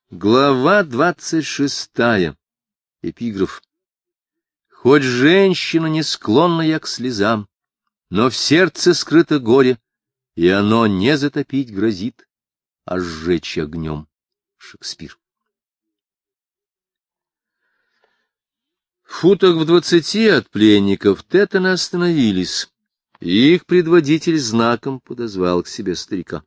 Глава 26. Эпиграф. Хоть женщина не склонная к слезам, но в сердце скрыто горе, и оно не затопить грозит, а сжечь огнем. Шекспир. В футах в 20 от пленников Тэттона остановились, и их предводитель знаком подозвал к себе старика.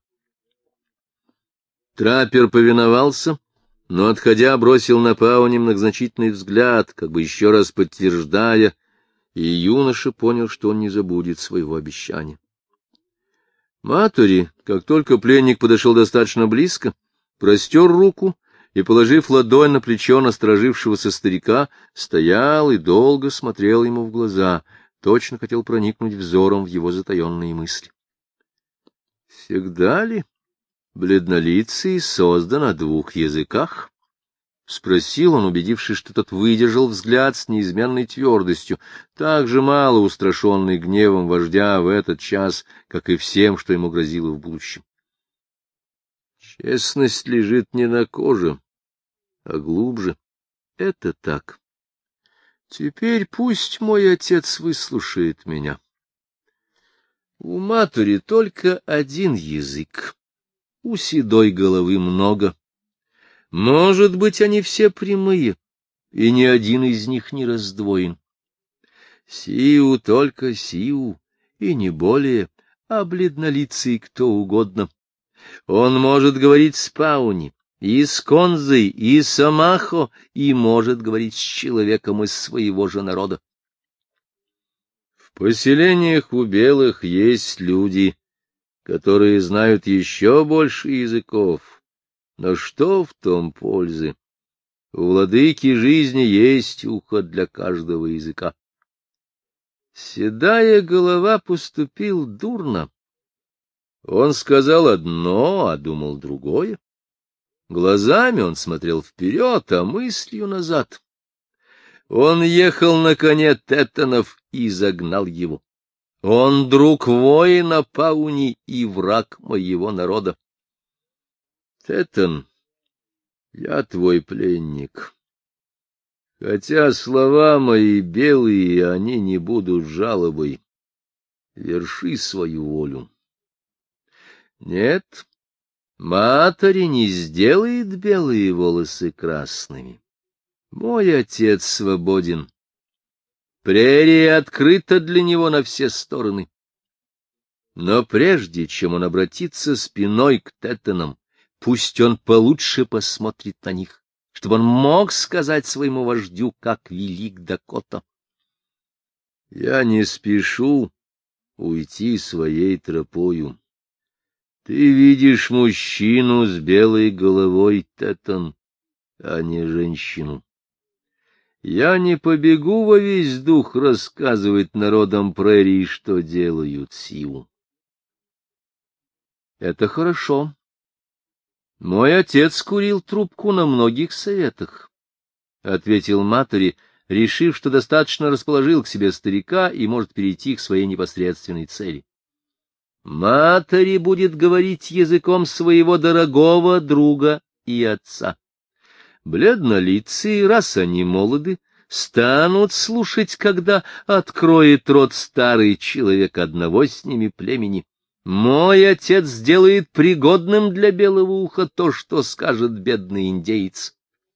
Траппер повиновался, но, отходя, бросил на Пауни многозначительный взгляд, как бы еще раз подтверждая, и юноша понял, что он не забудет своего обещания. Матори, как только пленник подошел достаточно близко, простер руку и, положив ладонь на плечо насторожившегося старика, стоял и долго смотрел ему в глаза, точно хотел проникнуть взором в его затаенные мысли. Всегда ли бледнолицый создан на двух языках? — спросил он, убедившись, что тот выдержал взгляд с неизменной твердостью, так же мало устрашенный гневом вождя в этот час, как и всем, что ему грозило в будущем. Честность лежит не на коже, а глубже. Это так. Теперь пусть мой отец выслушает меня. У матери только один язык. У седой головы много. Может быть, они все прямые, и ни один из них не раздвоен. Сиу только Сиу, и не более, а бледнолицый кто угодно. Он может говорить с Пауни, и с Конзой, и с Амахо, и может говорить с человеком из своего же народа. В поселениях у белых есть люди, которые знают еще больше языков, но что в том пользы? У владыки жизни есть ухо для каждого языка. Седая голова поступил дурно. Он сказал одно, а думал другое. Глазами он смотрел вперед, а мыслью назад. Он ехал на коне Тэттонов и загнал его. Он друг воина Пауни и враг моего народа. Тэттон, я твой пленник. Хотя слова мои белые, они не будут жалобой. Верши свою волю. Нет, матери не сделает белые волосы красными. Мой отец свободен. Прерия открыта для него на все стороны. Но прежде чем он обратится спиной к Тэттонам, пусть он получше посмотрит на них, чтобы он мог сказать своему вождю, как велик Дакота. Я не спешу уйти своей тропою. Ты видишь мужчину с белой головой, Тэттон, а не женщину. Я не побегу во весь дух рассказывать народам прерий, что делают Сиу. Это хорошо. Мой отец курил трубку на многих советах, — ответил матери, решив, что достаточно расположил к себе старика и может перейти к своей непосредственной цели. Матери будет говорить языком своего дорогого друга и отца. Бледнолицые, раз они молоды, станут слушать, когда откроет рот старый человек одного с ними племени. Мой отец сделает пригодным для белого уха то, что скажет бедный индеец.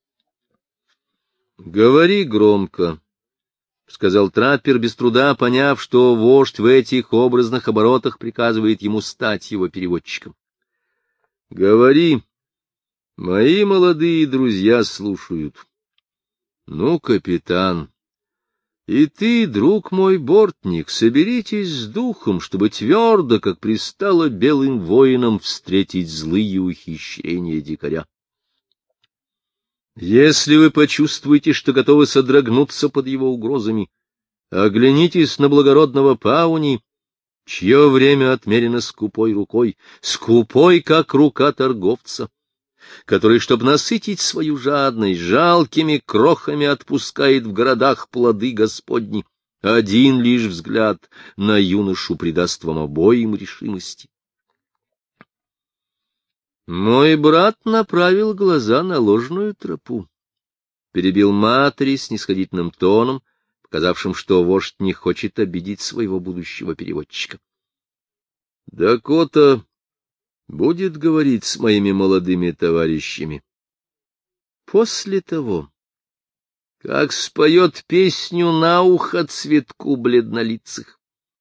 — Говори громко, — сказал траппер, без труда поняв, что вождь в этих образных оборотах приказывает ему стать его переводчиком. — Говори. Мои молодые друзья слушают. Ну, капитан, и ты, друг мой бортник, соберитесь с духом, чтобы твердо, как пристало белым воинам, встретить злые ухищрения дикаря. Если вы почувствуете, что готовы содрогнуться под его угрозами, оглянитесь на благородного Пауни, чье время отмерено скупой рукой, скупой, как рука торговца, который, чтобы насытить свою жадность, жалкими крохами отпускает в городах плоды Господни. Один лишь взгляд на юношу придаст вам обоим решимости. Мой брат направил глаза на ложную тропу. Перебил Матери снисходительным тоном, показавшим, что вождь не хочет обидеть своего будущего переводчика. Дакота будет говорить с моими молодыми товарищами. После того, как споет песню на ухо цветку бледнолицых.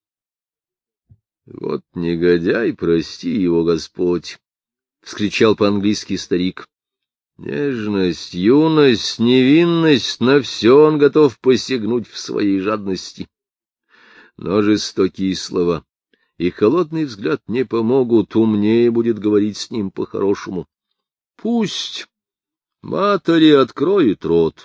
Вот негодяй, прости его Господь, — вскричал по-английски старик. Нежность, юность, невинность — на все он готов посягнуть в своей жадности. Но жестокие слова и холодный взгляд не помогут, умнее будет говорить с ним по-хорошему. Пусть Матери откроет рот.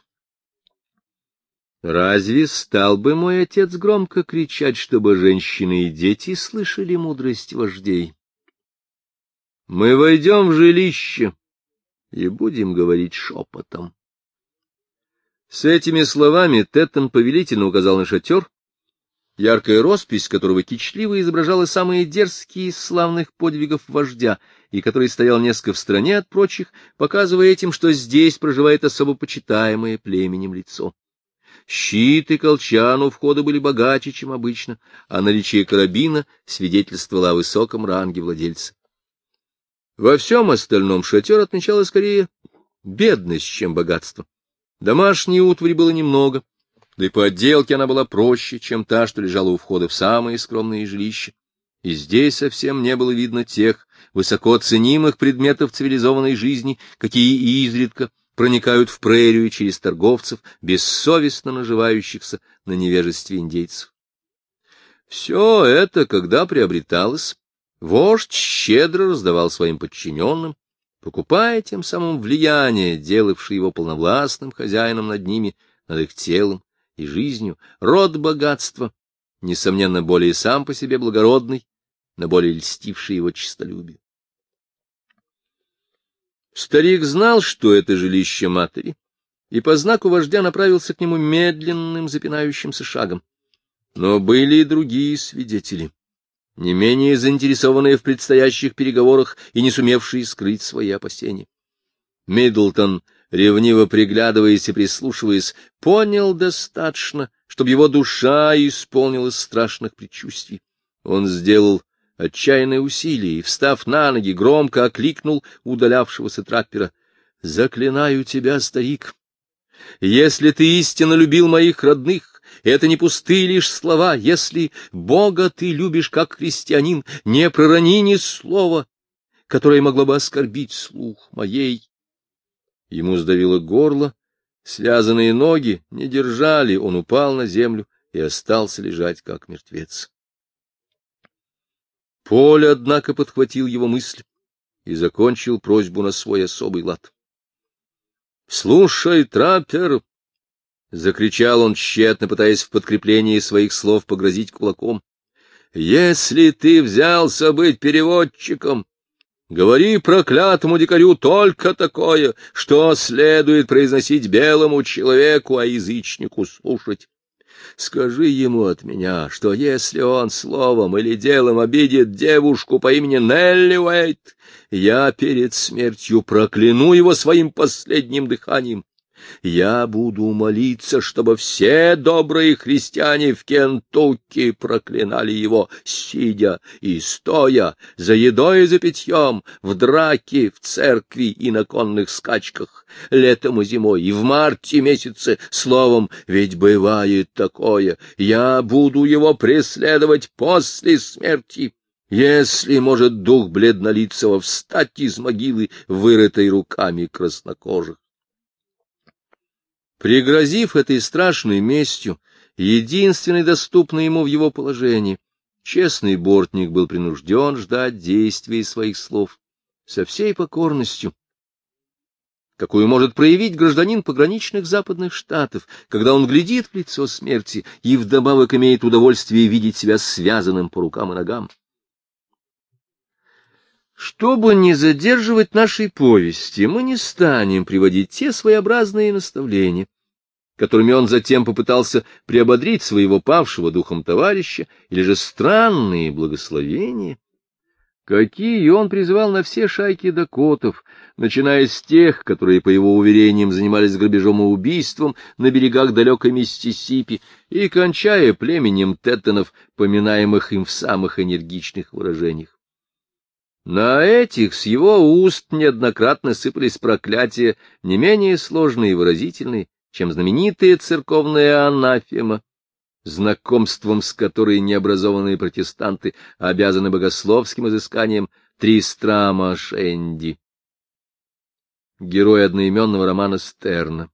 Разве стал бы мой отец громко кричать, чтобы женщины и дети слышали мудрость вождей? Мы войдем в жилище и будем говорить шепотом. С этими словами Теттон повелительно указал на шатер, яркая роспись которого кичливо изображала самые дерзкие из славных подвигов вождя, и который стоял несколько в стороне от прочих, показывая этим, что здесь проживает особо почитаемое племенем лицо. Щит и колчан у входа были богаче, чем обычно, а наличие карабина свидетельствовало о высоком ранге владельца. Во всем остальном шатер отмечало скорее бедность, чем богатство. Домашней утвари было немного, да и по отделке она была проще, чем та, что лежала у входа в самые скромные жилища. И здесь совсем не было видно тех высоко ценимых предметов цивилизованной жизни, какие изредка проникают в прерию через торговцев, бессовестно наживающихся на невежестве индейцев. Все это, когда приобреталось, вождь щедро раздавал своим подчиненным, покупая тем самым влияние, делавшее его полновластным хозяином над ними, над их телом и жизнью, род богатства, несомненно, более сам по себе благородный, но более льстивший его честолюбию. Старик знал, что это жилище Матери, и по знаку вождя направился к нему медленным запинающимся шагом. Но были и другие свидетели, не менее заинтересованные в предстоящих переговорах и не сумевшие скрыть свои опасения. Миддлтон, ревниво приглядываясь и прислушиваясь, понял достаточно, чтобы его душа исполнилась страшных предчувствий. Он сделал отчаянное усилие и, встав на ноги, громко окликнул удалявшегося траппера. — Заклинаю тебя, старик, если ты истинно любил моих родных, это не пустые лишь слова. Если Бога ты любишь как христианин, не пророни ни слова, которое могло бы оскорбить слух моей. Ему сдавило горло, связанные ноги не держали, он упал на землю и остался лежать как мертвец. Поль, однако, подхватил его мысль и закончил просьбу на свой особый лад. — Слушай, траппер! — закричал он, тщетно пытаясь в подкреплении своих слов погрозить кулаком. — Если ты взялся быть переводчиком, говори проклятому дикарю только такое, что следует произносить белому человеку, а язычнику слушать. Скажи ему от меня, что если он словом или делом обидит девушку по имени Нелли Уэйт, я перед смертью прокляну его своим последним дыханием. Я буду молиться, чтобы все добрые христиане в Кентукки проклинали его, сидя и стоя, за едой и за питьем, в драке, в церкви и на конных скачках, летом и зимой, и в марте месяце, словом, ведь бывает такое, я буду его преследовать после смерти. Если может дух бледнолицего встать из могилы, вырытой руками краснокожих. Пригрозив этой страшной местью, единственной доступной ему в его положении, честный бортник был принужден ждать действия своих слов со всей покорностью, какую может проявить гражданин пограничных западных штатов, когда он глядит в лицо смерти и вдобавок имеет удовольствие видеть себя связанным по рукам и ногам. Чтобы не задерживать нашей повести, мы не станем приводить те своеобразные наставления, которыми он затем попытался приободрить своего павшего духом товарища, или же странные благословения, какие он призывал на все шайки дакотов, начиная с тех, которые, по его уверениям, занимались грабежом и убийством на берегах далекой Миссисипи, и кончая племенем теттонов, поминаемых им в самых энергичных выражениях. На этих с его уст неоднократно сыпались проклятия, не менее сложные и выразительные, чем знаменитая церковная анафема, знакомством с которой необразованные протестанты обязаны богословским изысканием Тристрама Шенди, герой одноименного романа Стерна.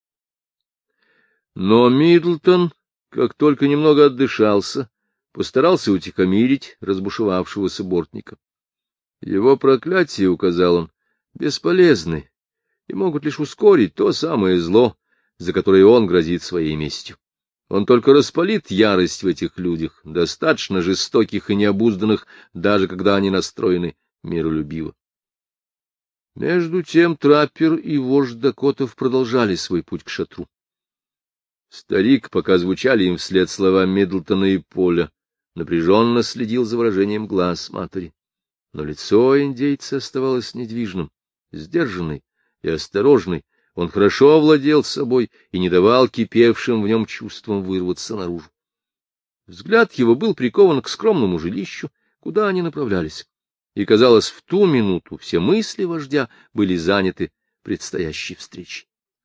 Но Миддлтон, как только немного отдышался, постарался утихомирить разбушевавшегося бортника. Его проклятия, указал он, бесполезны и могут лишь ускорить то самое зло, за которое он грозит своей местью. Он только распалит ярость в этих людях, достаточно жестоких и необузданных, даже когда они настроены миролюбиво. Между тем траппер и вождь дакотов продолжали свой путь к шатру. Старик, пока звучали им вслед слова Миддлтона и Поля, напряженно следил за выражением глаз матери. Но лицо индейца оставалось недвижным, сдержанный и осторожный. Он хорошо овладел собой и не давал кипевшим в нем чувствам вырваться наружу. Взгляд его был прикован к скромному жилищу, куда они направлялись, и, казалось, в ту минуту все мысли вождя были заняты предстоящей встречей.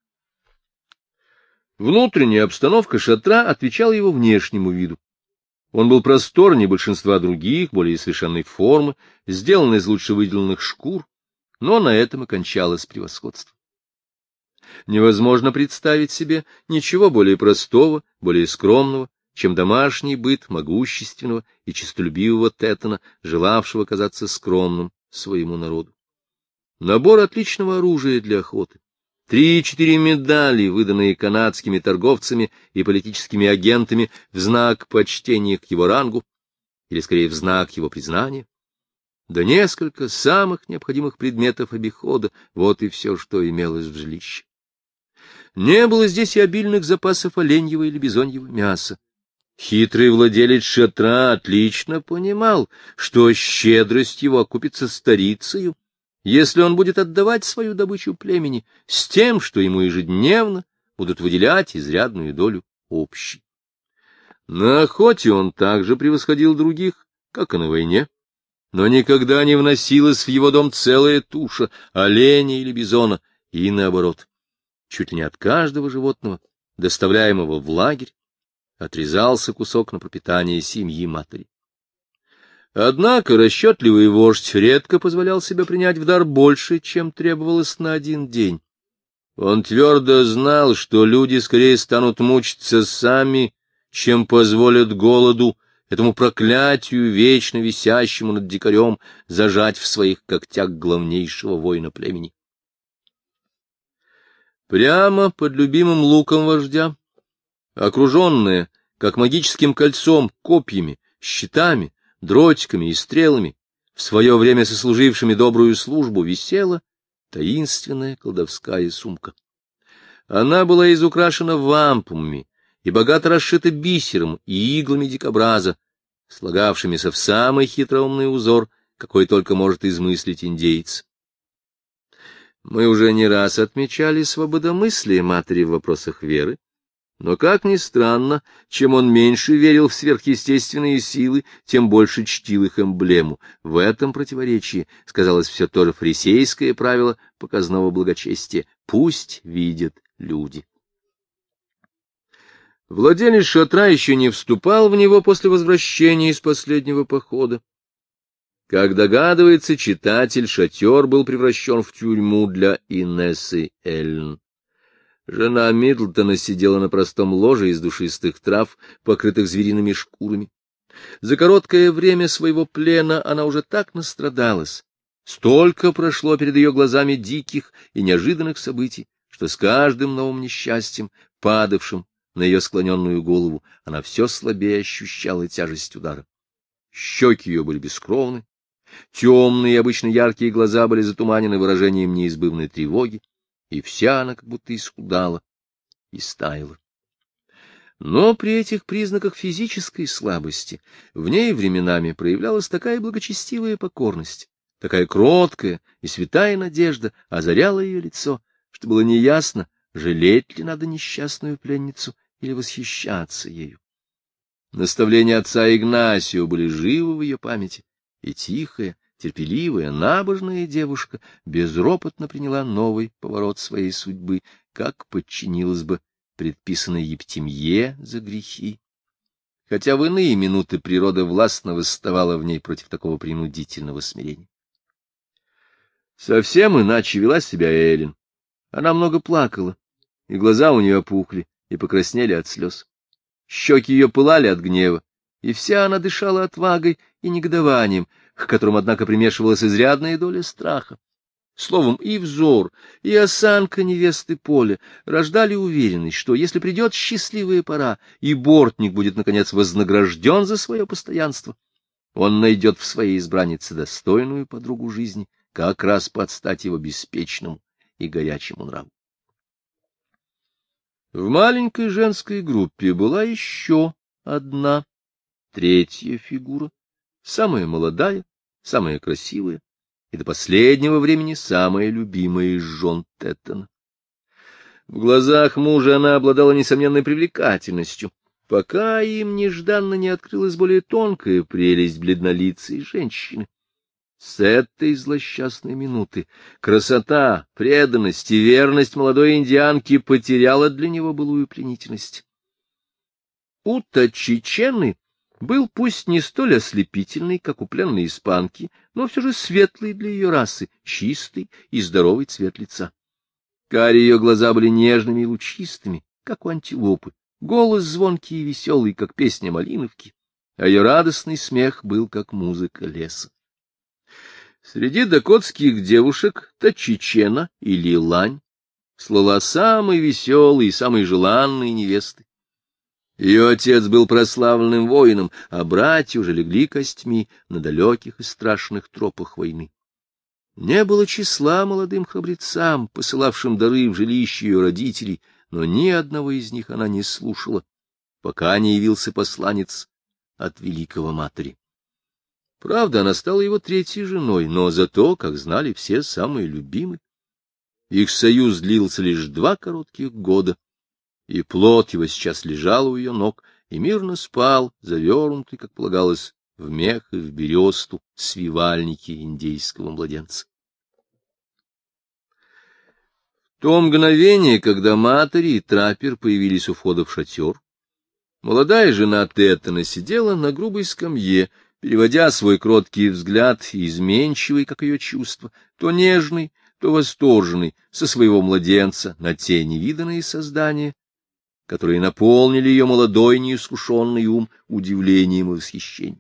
Внутренняя обстановка шатра отвечала его внешнему виду. Он был просторнее большинства других, более совершенной формы, сделан из лучше выделанных шкур, но на этом и кончалось превосходство. Невозможно представить себе ничего более простого, более скромного, чем домашний быт могущественного и честолюбивого Теттона, желавшего казаться скромным своему народу. Набор отличного оружия для охоты, 3-4 медали, выданные канадскими торговцами и политическими агентами в знак почтения к его рангу, или скорее в знак его признания, да несколько самых необходимых предметов обихода, вот и все, что имелось в жилище. Не было здесь и обильных запасов оленьего или бизоньего мяса. Хитрый владелец шатра отлично понимал, что щедрость его окупится старицею, если он будет отдавать свою добычу племени с тем, что ему ежедневно будут выделять изрядную долю общей. На охоте он также превосходил других, как и на войне, но никогда не вносилась в его дом целая туша оленя или бизона, и наоборот, чуть ли не от каждого животного, доставляемого в лагерь, отрезался кусок на пропитание семьи матери. Однако расчетливый вождь редко позволял себе принять в дар больше, чем требовалось на один день. Он твердо знал, что люди скорее станут мучиться сами, чем позволят голоду, этому проклятию, вечно висящему над дикарем, зажать в своих когтях главнейшего воина племени. Прямо под любимым луком вождя, окруженная, как магическим кольцом, копьями, щитами, дротиками и стрелами, в свое время сослужившими добрую службу, висела таинственная колдовская сумка. Она была изукрашена вампумами и богато расшита бисером и иглами дикобраза, слагавшимися в самый хитроумный узор, какой только может измыслить индеец. Мы уже не раз отмечали свободомыслие матери в вопросах веры, но, как ни странно, чем он меньше верил в сверхъестественные силы, тем больше чтил их эмблему. В этом противоречии сказалось все то же фарисейское правило показного благочестия: пусть видят люди. Владелец шатра еще не вступал в него после возвращения из последнего похода. Как догадывается читатель, шатер был превращен в тюрьму для Инессы Эллен. Жена Миддлтона сидела на простом ложе из душистых трав, покрытых звериными шкурами. За короткое время своего плена она уже так настрадалась, столько прошло перед ее глазами диких и неожиданных событий, что с каждым новым несчастьем, падавшим на ее склоненную голову, она все слабее ощущала тяжесть удара. Щеки ее были бескровны, темные, обычно яркие глаза были затуманены выражением неизбывной тревоги, и вся она как будто исхудала и стаяла. Но при этих признаках физической слабости в ней временами проявлялась такая благочестивая покорность, такая кроткая и святая надежда озаряла ее лицо, что было неясно, жалеть ли надо несчастную пленницу или восхищаться ею. Наставления отца Игнасио были живы в ее памяти, и тихая, терпеливая, набожная девушка безропотно приняла новый поворот своей судьбы, как подчинилась бы предписанной Ептимье за грехи. Хотя в иные минуты природа властно восставала в ней против такого принудительного смирения. Совсем иначе вела себя Эллен. Она много плакала, и глаза у нее опухли и покраснели от слез. Щеки ее пылали от гнева, и вся она дышала отвагой и негодованием, к которым, однако, примешивалась изрядная доля страха. Словом, и взор, и осанка невесты Поля рождали уверенность, что, если придет счастливая пора, и бортник будет, наконец, вознагражден за свое постоянство, он найдет в своей избраннице достойную подругу жизни, как раз под стать его беспечному и горячему нраву. В маленькой женской группе была еще одна, третья фигура, самая молодая, самая красивая и до последнего времени самая любимая из жен Теттона. В глазах мужа она обладала несомненной привлекательностью, пока им нежданно не открылась более тонкая прелесть бледнолицей женщины. С этой злосчастной минуты красота, преданность и верность молодой индианки потеряла для него былую пленительность. Ута Чичены был пусть не столь ослепительный, как у пленной испанки, но все же светлый для ее расы, чистый и здоровый цвет лица. Карие ее глаза были нежными и лучистыми, как у антилопы, голос звонкий и веселый, как песня малиновки, а ее радостный смех был, как музыка леса. Среди дакотских девушек Тачичена или Лань слыла самой веселой и самой желанной невестой. Ее отец был прославленным воином, а братья уже легли костьми на далеких и страшных тропах войны. Не было числа молодым храбрецам, посылавшим дары в жилище ее родителей, но ни одного из них она не слушала, пока не явился посланец от великого матери. Правда, она стала его третьей женой, но зато, как знали все, самой любимой. Их союз длился лишь 2 коротких года, и плод его сейчас лежал у ее ног и мирно спал, завернутый, как полагалось, в мех и в бересту свивальники индейского младенца. В то мгновение, когда Матери и Траппер появились у входа в шатер, молодая жена Теттона сидела на грубой скамье, переводя свой кроткий взгляд, изменчивый, как ее чувства, то нежный, то восторженный, со своего младенца на те невиданные создания, которые наполнили ее молодой неискушенный ум удивлением и восхищением.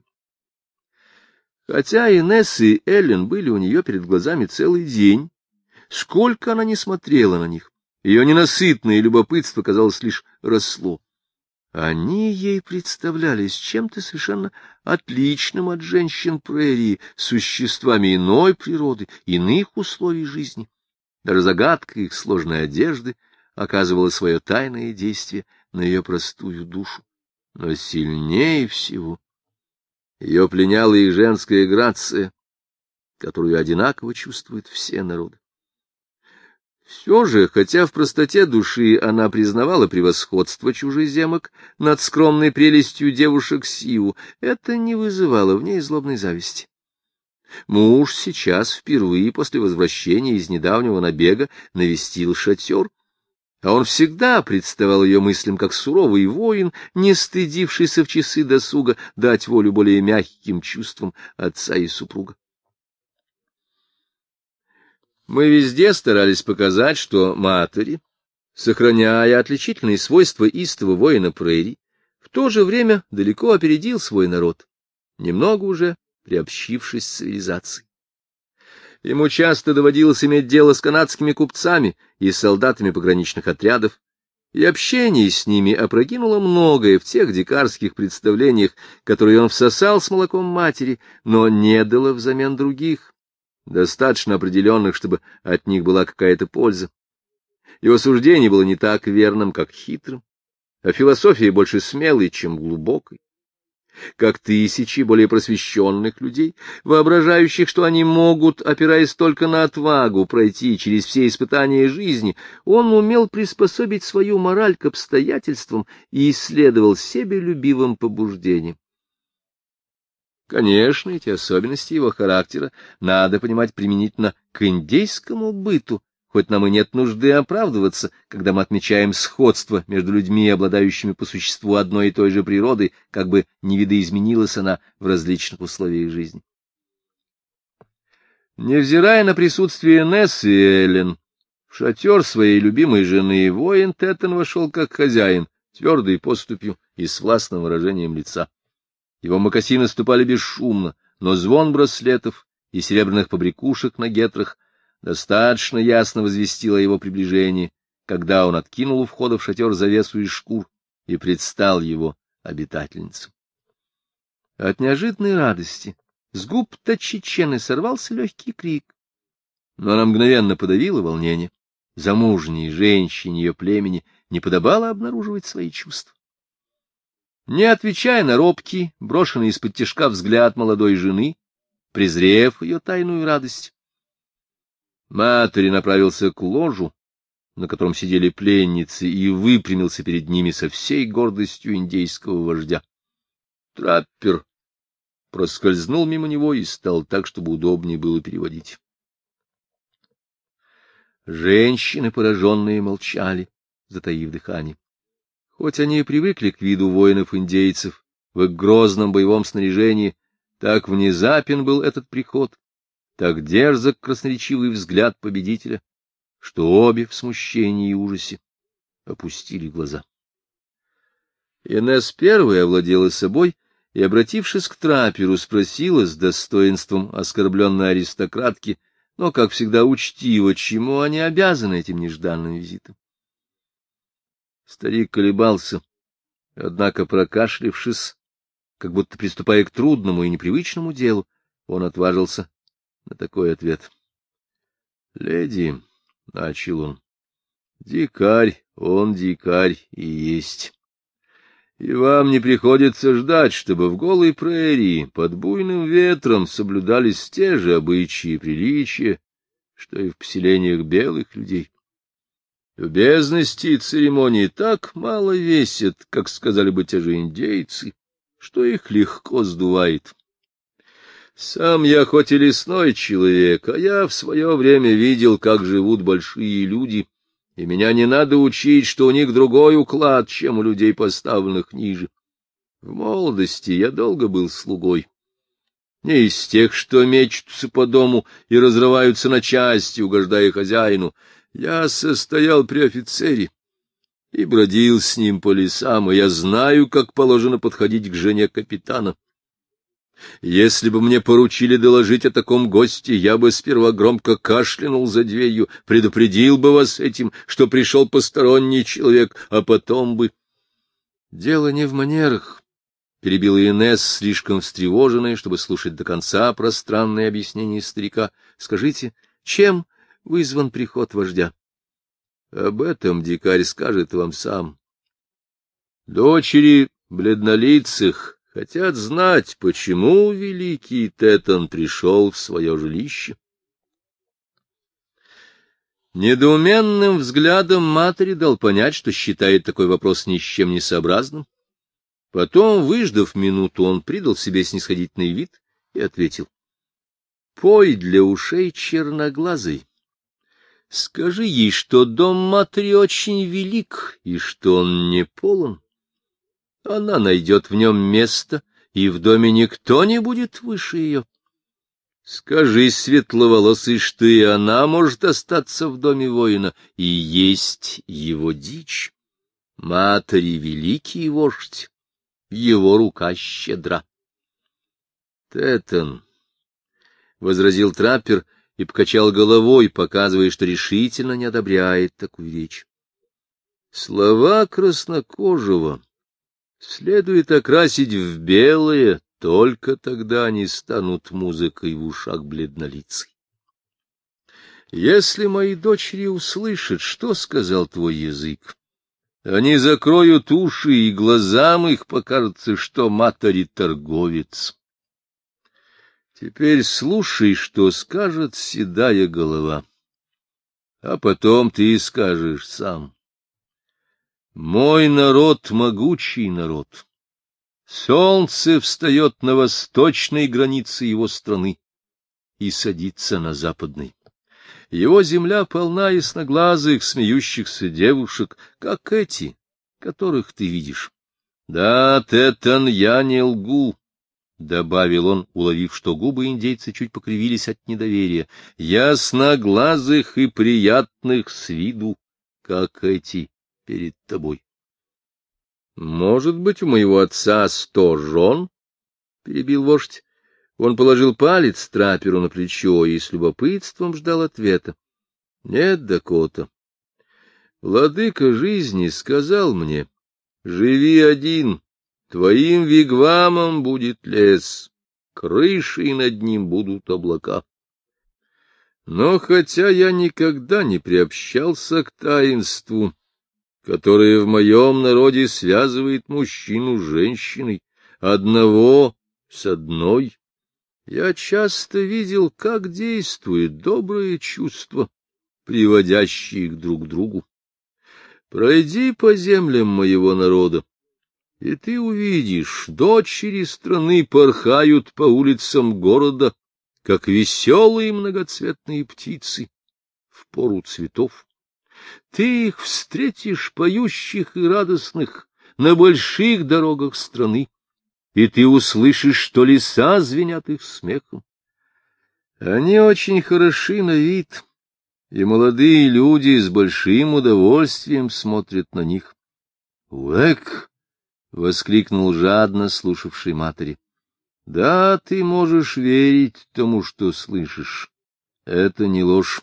Хотя Инесс и Эллен были у нее перед глазами целый день, сколько она не смотрела на них, ее ненасытное любопытство, казалось, лишь росло. Они ей представлялись чем-то совершенно отличным от женщин прерии, существами иной природы, иных условий жизни. Даже загадка их сложной одежды оказывала свое тайное действие на ее простую душу. Но сильнее всего ее пленяла их женская грация, которую одинаково чувствуют все народы. Все же, хотя в простоте души она признавала превосходство чужеземок над скромной прелестью девушек Сиу, это не вызывало в ней злобной зависти. Муж сейчас впервые после возвращения из недавнего набега навестил шатер, а он всегда представал ее мыслям как суровый воин, не стыдившийся в часы досуга дать волю более мягким чувствам отца и супруга. Мы везде старались показать, что Матери, сохраняя отличительные свойства истого воина прерий, в то же время далеко опередил свой народ, немного уже приобщившись к цивилизации. Ему часто доводилось иметь дело с канадскими купцами и солдатами пограничных отрядов, и общение с ними опрокинуло многое в тех дикарских представлениях, которые он всосал с молоком матери, но не дало взамен других, достаточно определенных, чтобы от них была какая-то польза. Его суждение было не так верным, как хитрым. а философия больше смелой, чем глубокой. Как тысячи более просвещенных людей, воображающих, что они могут, опираясь только на отвагу, пройти через все испытания жизни, он умел приспособить свою мораль к обстоятельствам и исследовал себелюбивым побуждением. Конечно, эти особенности его характера надо понимать применительно к индейскому быту, хоть нам и нет нужды оправдываться, когда мы отмечаем сходство между людьми, обладающими по существу одной и той же природой, как бы не видоизменилась она в различных условиях жизни. Невзирая на присутствие Несс и Эллен, в шатер своей любимой жены воин Теттон вошел как хозяин, твердой поступью и с властным выражением лица. Его мокасины ступали бесшумно, но звон браслетов и серебряных побрякушек на гетрах достаточно ясно возвестил о его приближении, когда он откинул у входа в шатер завесу из шкур и предстал его обитательницам. От неожиданной радости с губ Тачичены сорвался легкий крик, но она мгновенно подавила волнение. Замужней женщине ее племени не подобало обнаруживать свои чувства. Не отвечая на робкий, брошенный из-под взгляд молодой жены, презрев ее тайную радость, Матери направился к ложу, на котором сидели пленницы, и выпрямился перед ними со всей гордостью индейского вождя. Траппер проскользнул мимо него и стал так, чтобы удобнее было переводить. Женщины, пораженные, молчали, затаив дыхание. Хоть они и привыкли к виду воинов-индейцев в их грозном боевом снаряжении, так внезапен был этот приход, так дерзок красноречивый взгляд победителя, что обе в смущении и ужасе опустили глаза. Инесс первая овладела собой и, обратившись к трапперу, спросила с достоинством оскорбленной аристократки, но, как всегда, учтиво, чему они обязаны этим нежданным визитом. Старик колебался, однако, прокашлявшись, как будто приступая к трудному и непривычному делу, он отважился на такой ответ. — Леди, — начал он, — дикарь, он дикарь и есть. И вам не приходится ждать, чтобы в голой прерии под буйным ветром соблюдались те же обычаи и приличия, что и в поселениях белых людей. Любезности и церемонии так мало весят, как сказали бы те же индейцы, что их легко сдувает. Сам я хоть и лесной человек, а я в свое время видел, как живут большие люди, и меня не надо учить, что у них другой уклад, чем у людей, поставленных ниже. В молодости я долго был слугой. Не из тех, что мечутся по дому и разрываются на части, угождая хозяину. Я состоял при офицере и бродил с ним по лесам, и я знаю, как положено подходить к жене капитана. Если бы мне поручили доложить о таком госте, я бы сперва громко кашлянул за дверью, предупредил бы вас этим, что пришел посторонний человек, а потом бы... — Дело не в манерах, — перебила Инесс, слишком встревоженная, чтобы слушать до конца пространные объяснения старика. — Скажите, чем вызван приход вождя? — Об этом дикарь скажет вам сам. Дочери бледнолицых хотят знать, почему великий Теттон пришел в свое жилище. Недоуменным взглядом матери дал понять, что считает такой вопрос ни с чем не сообразным. Потом, выждав минуту, он придал себе снисходительный вид и ответил. — Пой для ушей черноглазый. Скажи ей, что дом матери очень велик и что он не полон. Она найдет в нем место, и в доме никто не будет выше ее. Скажи светловолосой, что и она может остаться в доме воина и есть его дичь. Матери великий вождь, его рука щедра. — Теттон, — возразил траппер и покачал головой, показывая, что решительно не одобряет такую речь. Слова краснокожего следует окрасить в белое, только тогда они станут музыкой в ушах бледнолицей. Если мои дочери услышат, что сказал твой язык, Они закроют уши, и глазам их покажется, что матери торговец. Теперь слушай, что скажет седая голова, а потом ты скажешь сам. Мой народ — могучий народ. Солнце встает на восточной границе его страны и садится на западной. Его земля полна ясноглазых, смеющихся девушек, как эти, которых ты видишь. Да, Тетан, я не лгу, — добавил он, уловив, что губы индейца чуть покривились от недоверия, — ясноглазых и приятных с виду, как эти перед тобой. — Может быть, у моего отца 100 жен? — перебил вождь. Он положил палец траперу на плечо и с любопытством ждал ответа. — Нет, Дакота. Владыка жизни сказал мне: живи один, твоим вигвамом будет лес, крышей над ним будут облака. Но хотя я никогда не приобщался к таинству, которое в моем народе связывает мужчину с женщиной, одного с одной, я часто видел, как действует доброе чувство, приводящее их друг к другу. Пройди по землям моего народа, и ты увидишь, дочери страны порхают по улицам города, как веселые многоцветные птицы в пору цветов. Ты их встретишь поющих и радостных на больших дорогах страны, и ты услышишь, что леса звенят их смехом. Они очень хороши на вид, и молодые люди с большим удовольствием смотрят на них. — Уэк! — воскликнул жадно слушавший матери. — Да, ты можешь верить тому, что слышишь. Это не ложь.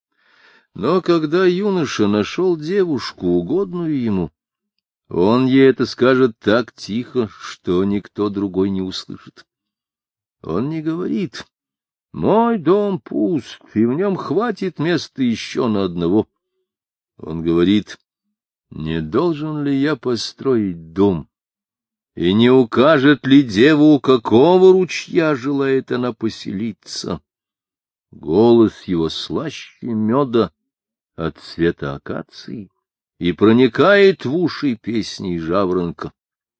Но когда юноша нашел девушку, угодную ему, он ей это скажет так тихо, что никто другой не услышит. Он не говорит: «Мой дом пуст, и в нем хватит места еще на одного». Он говорит: «Не должен ли я построить дом? И не укажет ли деву, у какого ручья желает она поселиться?» Голос его слаще меда от цвета акации и проникает в уши песней жаворонка.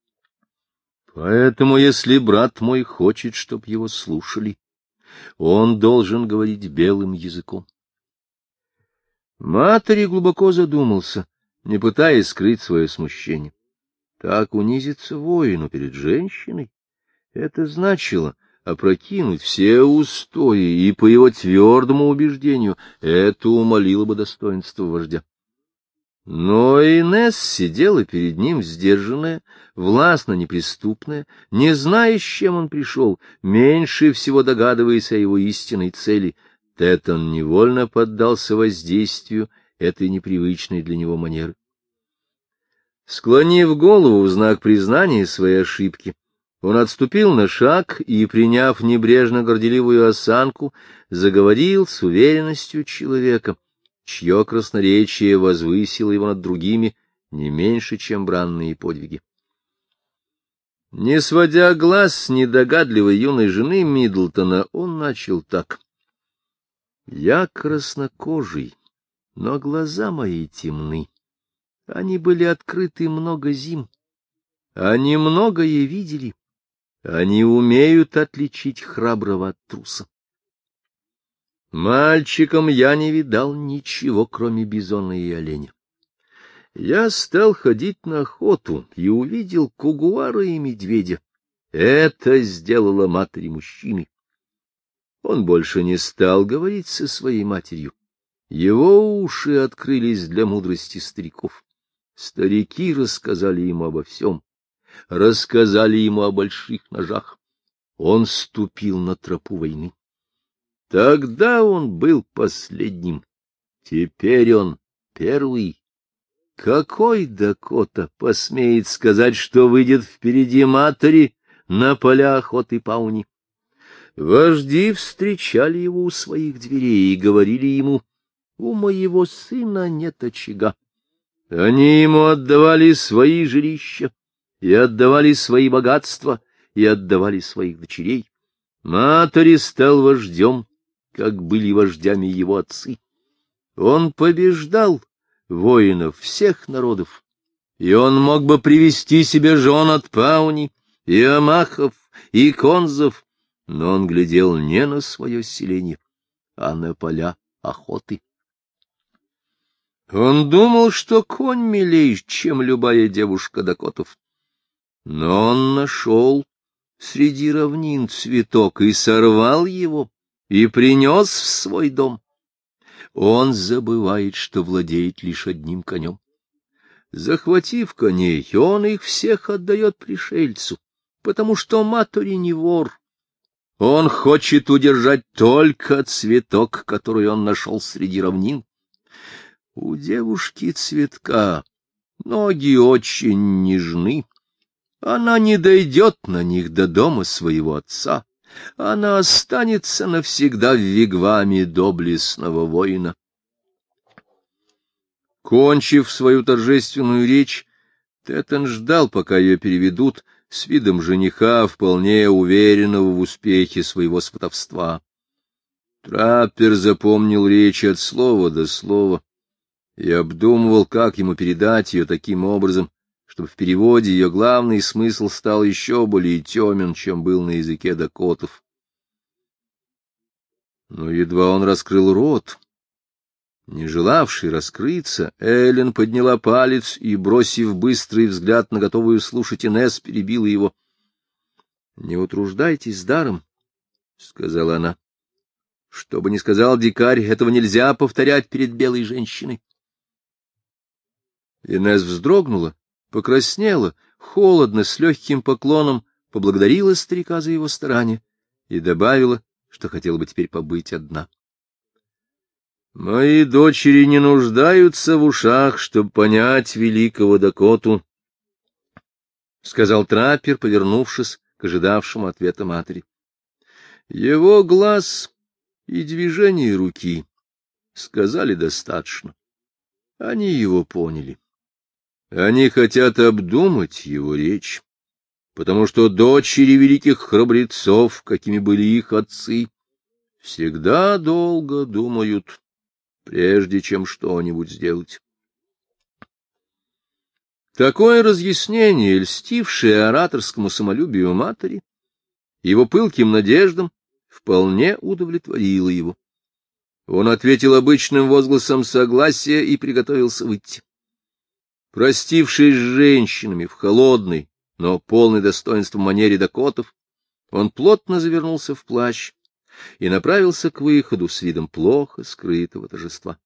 Поэтому, если брат мой хочет, чтоб его слушали, он должен говорить белым языком. Матери глубоко задумался, не пытаясь скрыть свое смущение. Так унизиться воину перед женщиной — это значило опрокинуть все устои, и, по его твердому убеждению, это умалило бы достоинство вождя. Но Инесс сидела перед ним сдержанная, властно неприступная, не зная, с чем он пришел, меньше всего догадываясь о его истинной цели. Тетан невольно поддался воздействию этой непривычной для него манеры. Склонив голову в знак признания своей ошибки, он отступил на шаг и, приняв небрежно горделивую осанку, заговорил с уверенностью человека, чье красноречие возвысило его над другими не меньше, чем бранные подвиги. Не сводя глаз с недогадливой юной жены Миддлтона, он начал так: «Я краснокожий, но глаза мои темны. Они были открыты много зим. Они многое видели. Они умеют отличить храброго от труса. Мальчиком я не видал ничего, кроме бизона и оленя. Я стал ходить на охоту и увидел кугуара и медведя. Это сделало матери мужчины. Он больше не стал говорить со своей матерью. Его уши открылись для мудрости стариков. Старики рассказали ему обо всем, рассказали ему о больших ножах. Он ступил на тропу войны. Тогда он был последним, теперь он первый. Какой Дакота посмеет сказать, что выйдет впереди матери на поля охоты Пауни? Вожди встречали его у своих дверей и говорили ему: «У моего сына нет очага». Они ему отдавали свои жилища, и отдавали свои богатства, и отдавали своих дочерей. Матори стал вождем, как были вождями его отцы. Он побеждал воинов всех народов, и он мог бы привести себе жен от Пауни, и Амахов, и Конзов, но он глядел не на свое селение, а на поля охоты. Он думал, что конь милей, чем любая девушка дакотов. Но он нашел среди равнин цветок и сорвал его, и принес в свой дом. Он забывает, что владеет лишь одним конем. Захватив коней, он их всех отдает пришельцу, потому что Матори не вор. Он хочет удержать только цветок, который он нашел среди равнин. У девушки цветка ноги очень нежны. Она не дойдет на них до дома своего отца. Она останется навсегда в вигваме доблестного воина. Кончив свою торжественную речь, Теттон ждал, пока ее переведут, с видом жениха, вполне уверенного в успехе своего сватовства. Траппер запомнил речь от слова до слова и обдумывал, как ему передать ее таким образом, чтобы в переводе ее главный смысл стал еще более темен, чем был на языке дакотов. Но едва он раскрыл рот, не желавший раскрыться, Эллен подняла палец и, бросив быстрый взгляд на готовую слушать Инесс, перебила его. — Не утруждайтесь даром, — сказала она. — Что бы ни сказал дикарь, этого нельзя повторять перед белой женщиной. Инесс вздрогнула, покраснела, холодно, с легким поклоном поблагодарила старика за его старания и добавила, что хотела бы теперь побыть одна. — Мои дочери не нуждаются в ушах, чтобы понять великого Дакоту, — сказал траппер, повернувшись к ожидавшему ответа матери. Его глаз и движение руки сказали достаточно. Они его поняли. Они хотят обдумать его речь, потому что дочери великих храбрецов, какими были их отцы, всегда долго думают, прежде чем что-нибудь сделать. Такое разъяснение, льстившее ораторскому самолюбию матери, его пылким надеждам, вполне удовлетворило его. Он ответил обычным возгласом согласия и приготовился выйти. Простившись с женщинами в холодной, но полной достоинства манере дакотов, он плотно завернулся в плащ и направился к выходу с видом плохо скрытого торжества.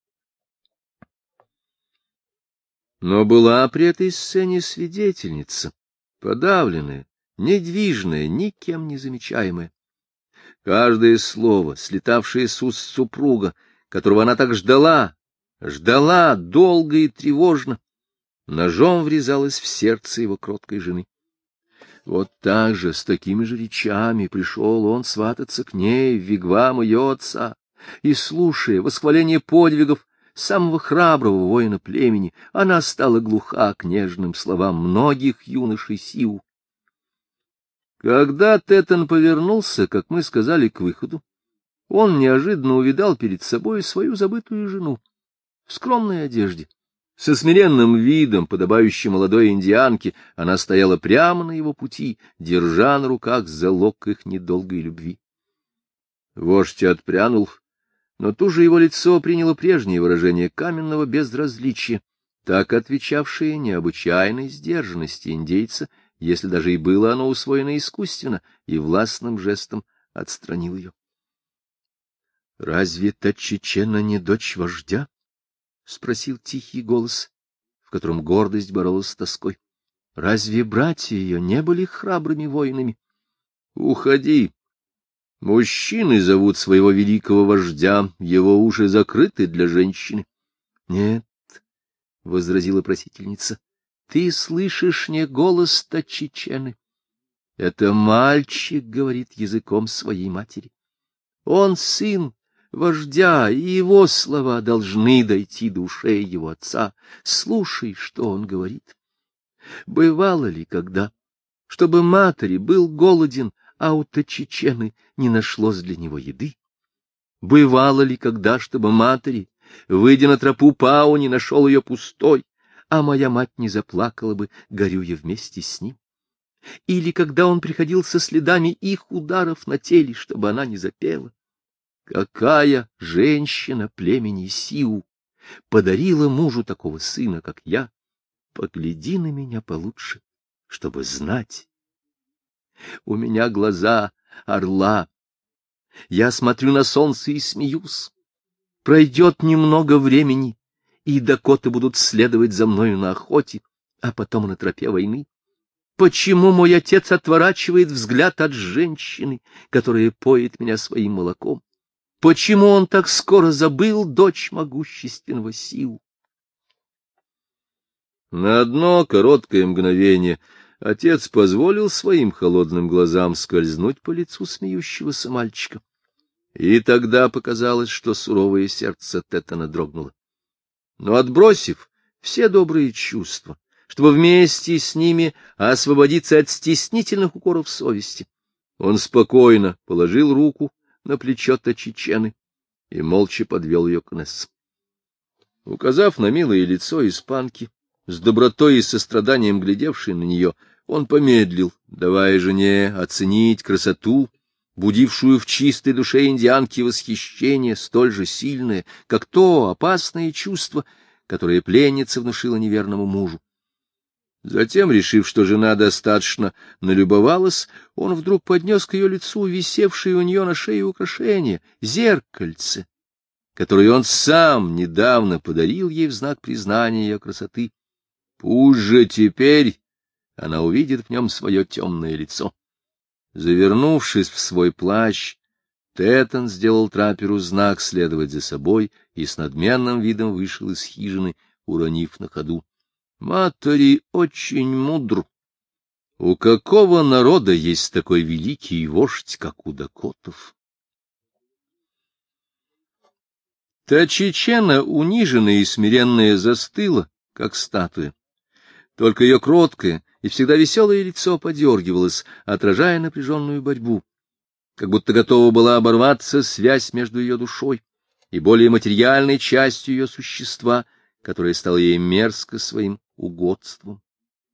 Но была при этой сцене свидетельница, подавленная, недвижная, никем не замечаемая. Каждое слово, слетавшее с уст супруга, которого она так ждала долго и тревожно, ножом врезалось в сердце его кроткой жены. Вот так же, с такими же речами, пришел он свататься к ней в вигвам ее отца, и, слушая восхваление подвигов самого храброго воина племени, она стала глуха к нежным словам многих юношей Сиу. Когда Теттон повернулся, как мы сказали, к выходу, он неожиданно увидал перед собой свою забытую жену в скромной одежде. Со смиренным видом, подобающим молодой индианке, она стояла прямо на его пути, держа на руках залог их недолгой любви. Вождь отпрянул, но тут же его лицо приняло прежнее выражение каменного безразличия, так отвечавшее необычайной сдержанности индейца, если даже и было оно усвоено искусственно, и властным жестом отстранил ее. — Разве та Чечена не дочь вождя? — спросил тихий голос, в котором гордость боролась с тоской. — Разве братья ее не были храбрыми воинами? — Уходи. Мужчины зовут своего великого вождя, его уши закрыты для женщины. — Нет, — возразила просительница, — ты слышишь не голос Тачичены. Это мальчик говорит языком своей матери. Он сын вождя, и его слова должны дойти до ушей его отца. Слушай, что он говорит. Бывало ли когда, чтобы матери был голоден, а у Чечены не нашлось для него еды? Бывало ли когда, чтобы матери, выйдя на тропу Пау, не нашел ее пустой, а моя мать не заплакала бы, горюя вместе с ним? Или когда он приходил со следами их ударов на теле, чтобы она не запела? Какая женщина племени Сиу подарила мужу такого сына, как я? Погляди на меня получше, чтобы знать. У меня глаза орла. Я смотрю на солнце и смеюсь. Пройдет немного времени, и дакоты будут следовать за мною на охоте, а потом на тропе войны. Почему мой отец отворачивает взгляд от женщины, которая поет меня своим молоком? Почему он так скоро забыл дочь могущественного Сиу? На одно короткое мгновение отец позволил своим холодным глазам скользнуть по лицу смеющегося мальчика. И тогда показалось, что суровое сердце Тетана дрогнуло. Но, отбросив все добрые чувства, чтобы вместе с ними освободиться от стеснительных укоров совести, он спокойно положил руку на плечо Чечены и молча подвел ее к Несс. Указав на милое лицо испанки, с добротой и состраданием глядевшей на нее, он помедлил, давая жене оценить красоту, будившую в чистой душе индианки восхищение столь же сильное, как то опасное чувство, которое пленница внушила неверному мужу. Затем, решив, что жена достаточно налюбовалась, он вдруг поднес к ее лицу висевшее у нее на шее украшение — зеркальце, которое он сам недавно подарил ей в знак признания ее красоты. Пусть же теперь она увидит в нем свое темное лицо. Завернувшись в свой плащ, Тетан сделал траперу знак следовать за собой и с надменным видом вышел из хижины, уронив на ходу: «Матери очень мудр. У какого народа есть такой великий вождь, как у дакотов?» Чечена, униженная и смиренная, застыла, как статуя. Только ее кроткое и всегда веселое лицо подергивалось, отражая напряженную борьбу, как будто готова была оборваться связь между ее душой и более материальной частью ее существа, которая стала ей мерзко своим угодством.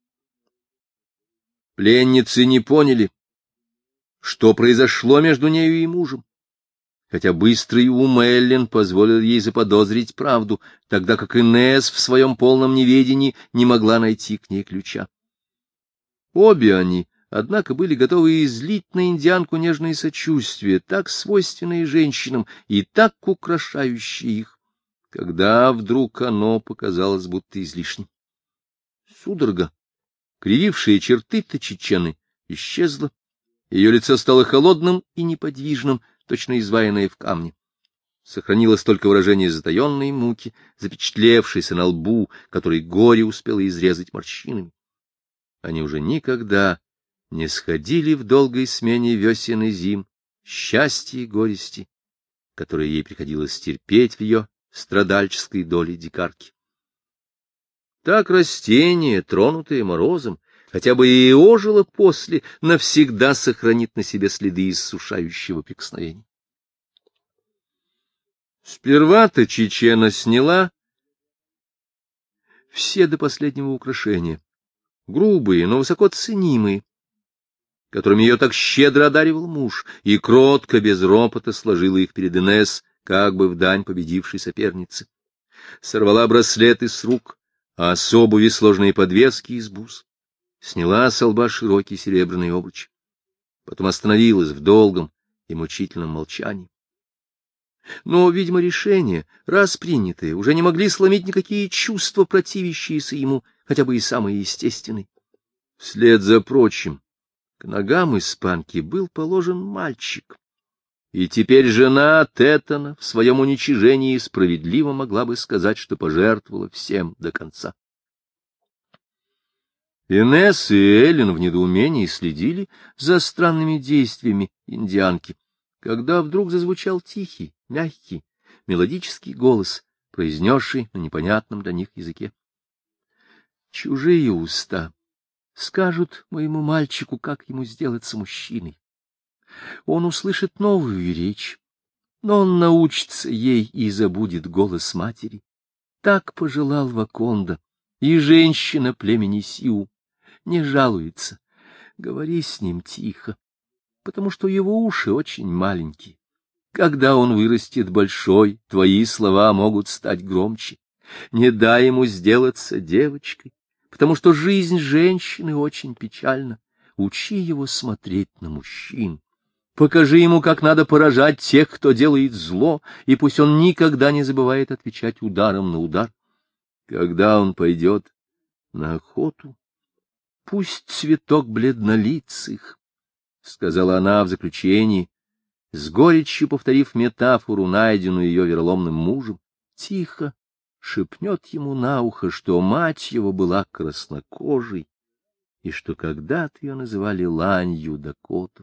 Пленницы не поняли, что произошло между нею и мужем, хотя быстрый ум Эллен позволил ей заподозрить правду, тогда как Инесс в своем полном неведении не могла найти к ней ключа. Обе они, однако, были готовы излить на индианку нежное сочувствие, так свойственное женщинам и так украшающее их, когда вдруг оно показалось будто излишним. Судорога, кривившая черты Чечены, исчезла, ее лицо стало холодным и неподвижным, точно изваянное в камне. Сохранилось только выражение затаенной муки, запечатлевшейся на лбу, который горе успело изрезать морщинами. Они уже никогда не сходили в долгой смене весен и зим, счастья и горести, которые ей приходилось терпеть в ее страдальческой доле дикарки. Так растение, тронутое морозом, хотя бы и ожило после, навсегда сохранит на себе следы иссушающего прикосновения. Сперва-то Чечена сняла все до последнего украшения, грубые, но высоко ценимые, которыми ее так щедро одаривал муж, и кротко, без ропота сложила их перед Инесс, как бы в дань победившей сопернице. Сорвала браслеты с рук, а с обуви сложные подвески из бус. Сняла с лба широкий серебряный обруч. Потом остановилась в долгом и мучительном молчании. Но, видимо, решение, раз принятое, уже не могли сломить никакие чувства, противящиеся ему, хотя бы и самые естественные. Вслед за прочим, к ногам испанки был положен мальчик. И теперь жена Тетана в своем уничижении справедливо могла бы сказать, что пожертвовала всем до конца. Инесс и Эллен в недоумении следили за странными действиями индианки, когда вдруг зазвучал тихий, мягкий, мелодический голос, произнесший на непонятном для них языке. Чужие уста скажут моему мальчику, как ему сделаться мужчиной. Он услышит новую речь, но он научится ей и забудет голос матери. Так пожелал Ваконда, и женщина племени Сиу не жалуется. Говори с ним тихо, потому что его уши очень маленькие. Когда он вырастет большой, твои слова могут стать громче. Не дай ему сделаться девочкой, потому что жизнь женщины очень печальна. Учи его смотреть на мужчин. Покажи ему, как надо поражать тех, кто делает зло, и пусть он никогда не забывает отвечать ударом на удар. Когда он пойдет на охоту, пусть цветок бледнолицых, — сказала она в заключении, с горечью повторив метафору, найденную ее вероломным мужем, тихо шепнет ему на ухо, что мать его была краснокожей, и что когда-то ее называли ланью дакотов.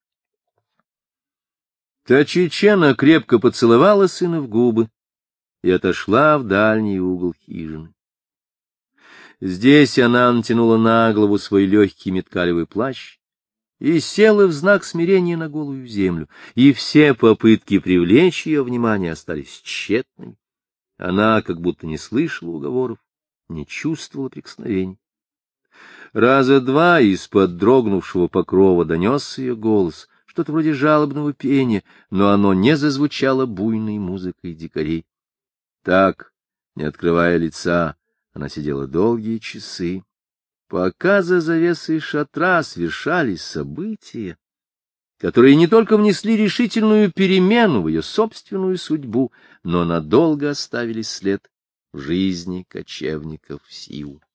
Та Чечена крепко поцеловала сына в губы и отошла в дальний угол хижины. Здесь она натянула на голову свой легкий меткалевый плащ и села в знак смирения на голую землю, и все попытки привлечь ее внимание остались тщетными. Она как будто не слышала уговоров, не чувствовала прикосновений. Раза два из-под дрогнувшего покрова донесся ее голос, что-то вроде жалобного пения, но оно не зазвучало буйной музыкой дикарей. Так, не открывая лица, она сидела долгие часы, пока за завесой шатра свершались события, которые не только внесли решительную перемену в ее собственную судьбу, но надолго оставили след в жизни кочевников Сиу.